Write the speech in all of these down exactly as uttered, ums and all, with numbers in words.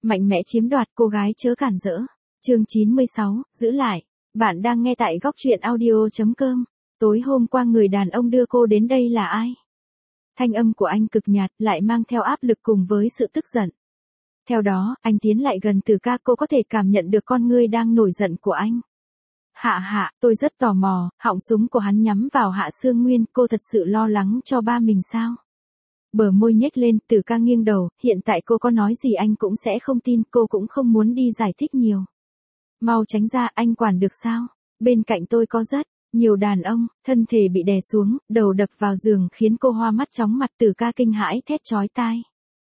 Mạnh mẽ chiếm đoạt, cô gái chớ cản rỡ. Chương chín mươi sáu, giữ lại. Bạn đang nghe tại góc truyện audio chấm com. Tối hôm qua người đàn ông đưa cô đến đây là ai? Thanh âm của anh cực nhạt, lại mang theo áp lực cùng với sự tức giận. Theo đó, anh tiến lại gần Từ Ca, cô có thể cảm nhận được con ngươi đang nổi giận của anh. Hạ hạ, tôi rất tò mò, họng súng của hắn nhắm vào Hạ Sương Nguyên, cô thật sự lo lắng cho ba mình sao? Bờ môi nhếch lên, Từ Ca nghiêng đầu, hiện tại cô có nói gì anh cũng sẽ không tin, cô cũng không muốn đi giải thích nhiều. Mau tránh ra, anh quản được sao? Bên cạnh tôi có rất nhiều đàn ông, thân thể bị đè xuống, đầu đập vào giường khiến cô hoa mắt chóng mặt. Từ Ca kinh hãi thét chói tai.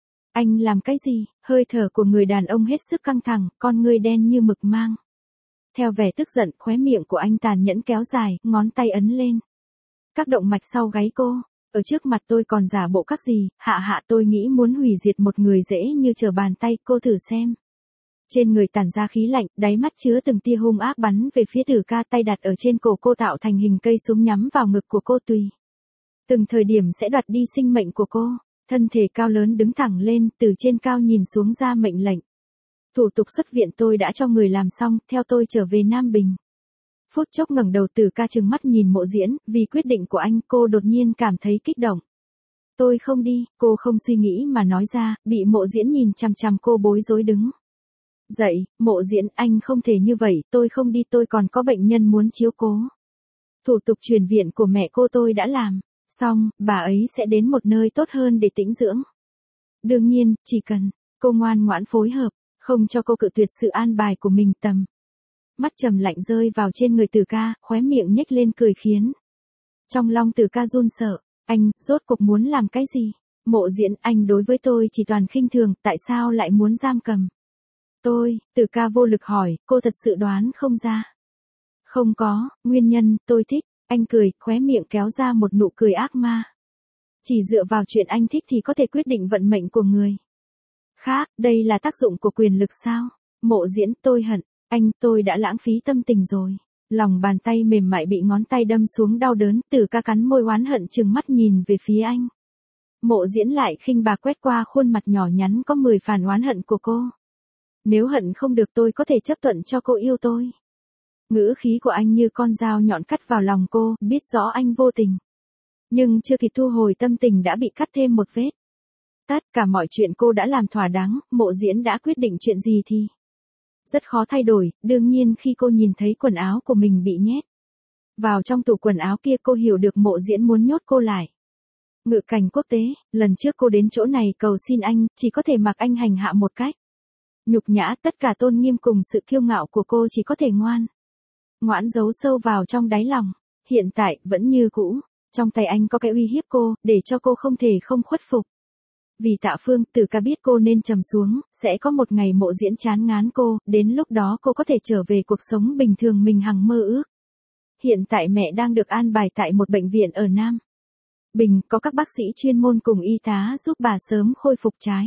Anh làm cái gì? Hơi thở của người đàn ông hết sức căng thẳng, con ngươi đen như mực mang theo vẻ tức giận, khóe miệng của anh tàn nhẫn kéo dài, ngón tay ấn lên các động mạch sau gáy cô. Ở trước mặt tôi còn giả bộ các gì? Hạ hạ, tôi nghĩ muốn hủy diệt một người dễ như trở bàn tay, cô thử xem. Trên người tản ra khí lạnh, đáy mắt chứa từng tia hung ác bắn về phía Từ Ca, tay đặt ở trên cổ cô tạo thành hình cây súng nhắm vào ngực của cô, tùy từng thời điểm sẽ đoạt đi sinh mệnh của cô. Thân thể cao lớn đứng thẳng lên, từ trên cao nhìn xuống ra mệnh lệnh. Thủ tục xuất viện tôi đã cho người làm xong, theo tôi trở về Nam Bình. Phút chốc ngẩng đầu, Từ Ca trừng mắt nhìn Mộ Diễn, vì quyết định của anh, cô đột nhiên cảm thấy kích động. Tôi không đi, cô không suy nghĩ mà nói ra, bị Mộ Diễn nhìn chằm chằm, cô bối rối đứng dậy. Mộ Diễn, anh không thể như vậy, tôi không đi, tôi còn có bệnh nhân muốn chiếu cố. Thủ tục chuyển viện của mẹ cô tôi đã làm xong, bà ấy sẽ đến một nơi tốt hơn để tĩnh dưỡng. Đương nhiên, chỉ cần cô ngoan ngoãn phối hợp, không cho cô cự tuyệt sự an bài của mình. Tầm mắt trầm lạnh rơi vào trên người Từ Ca, khóe miệng nhếch lên cười khiến trong lòng Từ Ca run sợ. Anh, rốt cuộc muốn làm cái gì? Mộ Diễn, anh đối với tôi chỉ toàn khinh thường, tại sao lại muốn giam cầm tôi? Từ Ca vô lực hỏi, cô thật sự đoán không ra. Không có, nguyên nhân, tôi thích. Anh cười, khóe miệng kéo ra một nụ cười ác ma. Chỉ dựa vào chuyện anh thích thì có thể quyết định vận mệnh của người khác, đây là tác dụng của quyền lực sao? Mộ Diễn, tôi hận anh, tôi đã lãng phí tâm tình rồi. Lòng bàn tay mềm mại bị ngón tay đâm xuống đau đớn, Từ Ca cắn môi oán hận trừng mắt nhìn về phía anh. Mộ Diễn lại khinh bà quét qua khuôn mặt nhỏ nhắn có mười phần oán hận của cô. Nếu hận không được tôi có thể chấp thuận cho cô yêu tôi. Ngữ khí của anh như con dao nhọn cắt vào lòng cô, biết rõ anh vô tình. Nhưng chưa kịp thu hồi tâm tình đã bị cắt thêm một vết. Tất cả mọi chuyện cô đã làm thỏa đáng, Mộ Diễn đã quyết định chuyện gì thì rất khó thay đổi. Đương nhiên khi cô nhìn thấy quần áo của mình bị nhét vào trong tủ quần áo kia, cô hiểu được Mộ Diễn muốn nhốt cô lại. Ngự cảnh quốc tế, lần trước cô đến chỗ này cầu xin anh, chỉ có thể mặc anh hành hạ một cách nhục nhã, tất cả tôn nghiêm cùng sự kiêu ngạo của cô chỉ có thể ngoan ngoãn giấu sâu vào trong đáy lòng. Hiện tại, vẫn như cũ, trong tay anh có cái uy hiếp cô, để cho cô không thể không khuất phục. Vì Tạ Phương, Từ Ca biết cô nên trầm xuống, sẽ có một ngày Mộ Diễn chán ngán cô, đến lúc đó cô có thể trở về cuộc sống bình thường mình hằng mơ ước. Hiện tại mẹ đang được an bài tại một bệnh viện ở Nam Bình, có các bác sĩ chuyên môn cùng y tá giúp bà sớm khôi phục trái.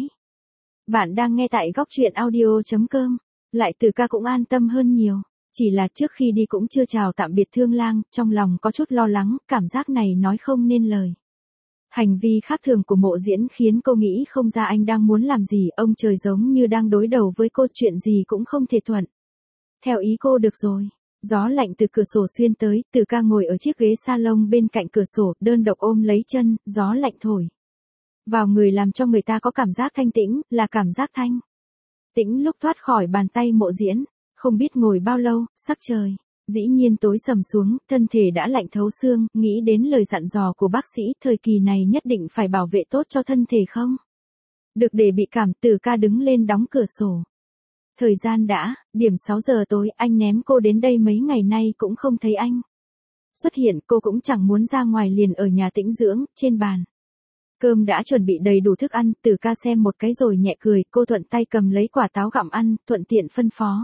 Bạn đang nghe tại góc truyện audio chấm com. Lại Từ Ca cũng an tâm hơn nhiều. Chỉ là trước khi đi cũng chưa chào tạm biệt Thương Lang, trong lòng có chút lo lắng, cảm giác này nói không nên lời. Hành vi khác thường của Mộ Diễn khiến cô nghĩ không ra anh đang muốn làm gì, ông trời giống như đang đối đầu với cô, chuyện gì cũng không thể thuận theo ý cô được rồi. Gió lạnh từ cửa sổ xuyên tới, Từ Ca ngồi ở chiếc ghế salon bên cạnh cửa sổ, đơn độc ôm lấy chân, gió lạnh thổi vào người làm cho người ta có cảm giác thanh tĩnh, là cảm giác thanh tĩnh lúc thoát khỏi bàn tay Mộ Diễn. Không biết ngồi bao lâu, sắc trời dĩ nhiên tối sầm xuống, thân thể đã lạnh thấu xương, nghĩ đến lời dặn dò của bác sĩ, thời kỳ này nhất định phải bảo vệ tốt cho thân thể không được để bị cảm. Từ Ca đứng lên đóng cửa sổ. Thời gian đã, điểm sáu giờ tối, anh ném cô đến đây mấy ngày nay cũng không thấy anh xuất hiện, cô cũng chẳng muốn ra ngoài liền ở nhà tĩnh dưỡng. Trên bàn cơm đã chuẩn bị đầy đủ thức ăn, Từ Ca xem một cái rồi nhẹ cười, cô thuận tay cầm lấy quả táo gặm ăn, thuận tiện phân phó.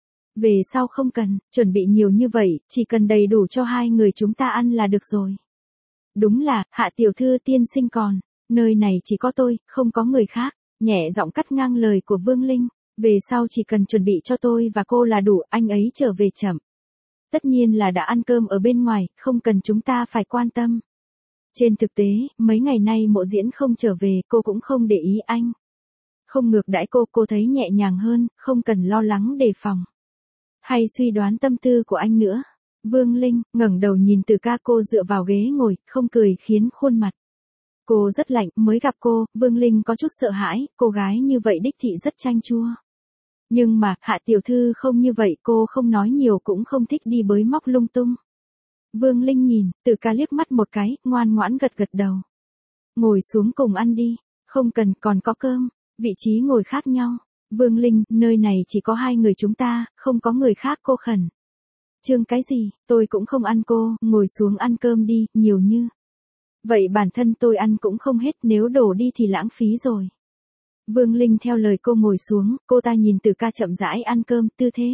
Về sau không cần chuẩn bị nhiều như vậy, chỉ cần đầy đủ cho hai người chúng ta ăn là được rồi. Đúng là, Hạ tiểu thư tiên sinh còn, nơi này chỉ có tôi, không có người khác. Nhẹ giọng cắt ngang lời của Vương Linh. Về sau chỉ cần chuẩn bị cho tôi và cô là đủ, anh ấy trở về chậm. Tất nhiên là đã ăn cơm ở bên ngoài, không cần chúng ta phải quan tâm. Trên thực tế, mấy ngày nay Mộ Diễn không trở về, cô cũng không để ý anh Không ngược đãi cô, cô thấy nhẹ nhàng hơn, không cần lo lắng đề phòng. Hay suy đoán tâm tư của anh nữa. Vương Linh ngẩng đầu nhìn Từ Ca, cô dựa vào ghế ngồi, không cười khiến khuôn mặt cô rất lạnh. Mới gặp cô, Vương Linh có chút sợ hãi, cô gái như vậy đích thị rất chanh chua. Nhưng mà, Hạ tiểu thư không như vậy, cô không nói nhiều cũng không thích đi bới móc lung tung. Vương Linh nhìn, Từ Ca liếc mắt một cái, ngoan ngoãn gật gật đầu. Ngồi xuống cùng ăn đi. Không cần, còn có cơm. Vị trí ngồi khác nhau. Vương Linh, nơi này chỉ có hai người chúng ta, không có người khác, cô khẩn. Trương cái gì, tôi cũng không ăn cô, ngồi xuống ăn cơm đi, nhiều như. Vậy bản thân tôi ăn cũng không hết, nếu đổ đi thì lãng phí rồi. Vương Linh theo lời cô ngồi xuống, cô ta nhìn Từ Ca chậm rãi ăn cơm, tư thế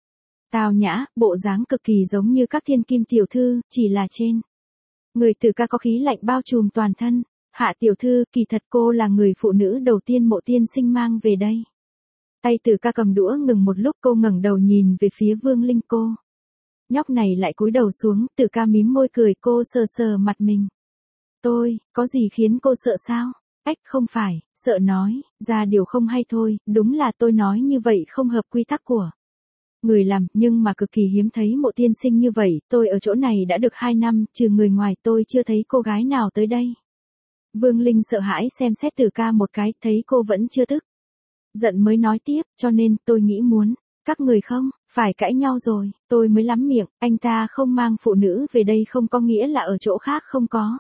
tào nhã, bộ dáng cực kỳ giống như các thiên kim tiểu thư, chỉ là trên người Từ Ca có khí lạnh bao trùm toàn thân. Hạ tiểu thư, kỳ thật cô là người phụ nữ đầu tiên Mộ tiên sinh mang về đây. Tay Từ Ca cầm đũa ngừng một lúc, cô ngẩng đầu nhìn về phía Vương Linh, cô nhóc này lại cúi đầu xuống. Từ Ca mím môi cười, cô sờ sờ mặt mình. Tôi, có gì khiến cô sợ sao? Ách, không phải, sợ nói ra điều không hay thôi, đúng là tôi nói như vậy không hợp quy tắc của người làm, nhưng mà cực kỳ hiếm thấy Mộ tiên sinh như vậy, tôi ở chỗ này đã được hai năm, trừ người ngoài tôi chưa thấy cô gái nào tới đây. Vương Linh sợ hãi xem xét Từ Ca một cái, thấy cô vẫn chưa tức giận mới nói tiếp, cho nên tôi nghĩ muốn, các người không, phải cãi nhau rồi, tôi mới lắm miệng, anh ta không mang phụ nữ về đây không có nghĩa là ở chỗ khác không có.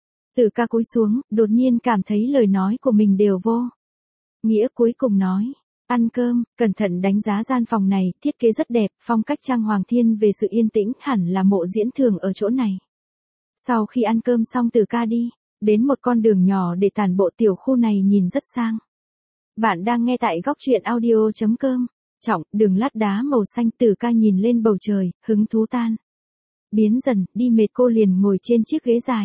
Từ Ca cúi xuống, đột nhiên cảm thấy lời nói của mình đều vô nghĩa, cuối cùng nói, ăn cơm, cẩn thận đánh giá gian phòng này, thiết kế rất đẹp, phong cách trang hoàng thiên về sự yên tĩnh, hẳn là Mộ diễn thường ở chỗ này. Sau khi ăn cơm xong, Từ Ca đi đến một con đường nhỏ để tản bộ, tiểu khu này nhìn rất sang. Bạn đang nghe tại góc truyện audio chấm com. Trọng, đường lát đá màu xanh. Từ Ca nhìn lên bầu trời, hứng thú tan biến dần, đi mệt cô liền ngồi trên chiếc ghế dài.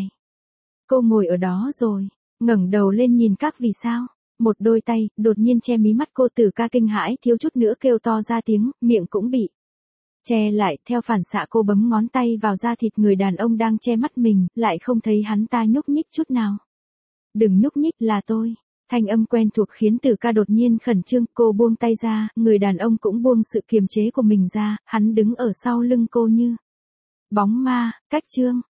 Cô ngồi ở đó rồi, ngẩng đầu lên nhìn các vì sao. Một đôi tay, đột nhiên che mí mắt cô. Từ Ca kinh hãi, thiếu chút nữa kêu to ra tiếng, miệng cũng bị che lại, theo phản xạ cô bấm ngón tay vào da thịt người đàn ông đang che mắt mình, lại không thấy hắn ta nhúc nhích chút nào. Đừng nhúc nhích, là tôi. Thanh âm quen thuộc khiến Từ Ca đột nhiên khẩn trương, cô buông tay ra, người đàn ông cũng buông sự kiềm chế của mình ra, hắn đứng ở sau lưng cô như bóng ma, cách trương.